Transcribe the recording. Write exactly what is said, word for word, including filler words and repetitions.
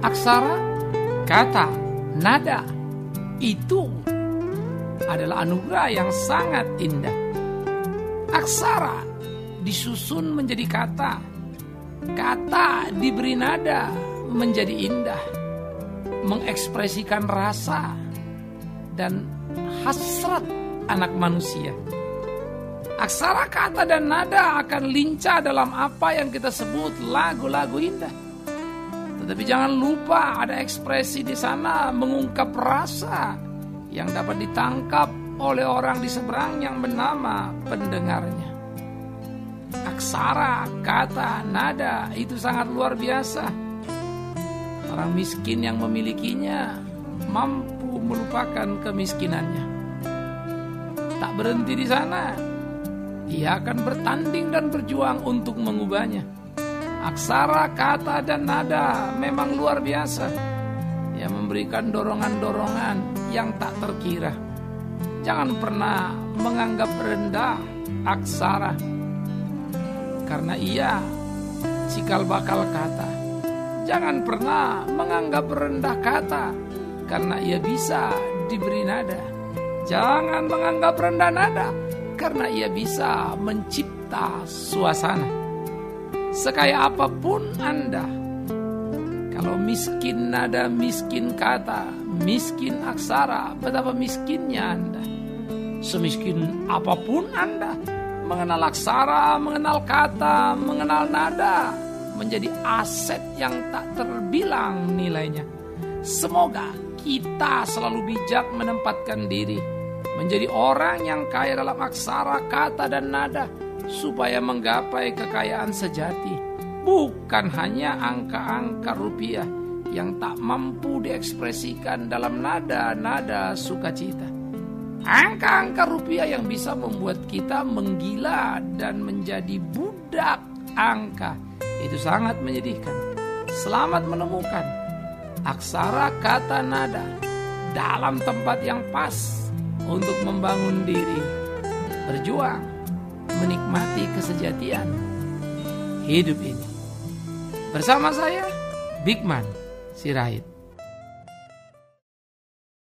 Aksara, kata, nada itu adalah anugerah yang sangat indah. Aksara disusun menjadi kata, kata diberi nada menjadi indah, mengekspresikan rasa dan hasrat anak manusia. Aksara, kata, dan nada akan lincah dalam apa yang kita sebut lagu-lagu indah. Tetapi jangan lupa ada ekspresi di sana mengungkap rasa yang dapat ditangkap oleh orang di seberang yang bernama pendengarnya. Aksara, kata, nada itu sangat luar biasa. Orang miskin yang memilikinya mampu melupakan kemiskinannya. Tak berhenti di sana, ia akan bertanding dan berjuang untuk mengubahnya. Aksara, kata, dan nada memang luar biasa. Ia memberikan dorongan-dorongan yang tak terkira. Jangan pernah menganggap rendah aksara, karena ia cikal bakal kata. Jangan pernah menganggap rendah kata, karena ia bisa diberi nada. Jangan menganggap rendah nada, karena ia bisa mencipta suasana. Sekaya apapun Anda, kalau miskin nada, miskin kata, miskin aksara, betapa miskinnya Anda. Semiskin apapun Anda, mengenal aksara, mengenal kata, mengenal nada, menjadi aset yang tak terbilang nilainya. Semoga kita selalu bijak menempatkan diri menjadi orang yang kaya dalam aksara, kata, dan nada, supaya menggapai kekayaan sejati, bukan hanya angka-angka rupiah yang tak mampu diekspresikan dalam nada-nada sukacita. Angka-angka rupiah yang bisa membuat kita menggila dan menjadi budak angka, itu sangat menyedihkan. Selamat menemukan aksara, kata, nada dalam tempat yang pas untuk membangun diri, berjuang, menikmati kesejatian hidup ini. Bersama saya, Bigman Sirait.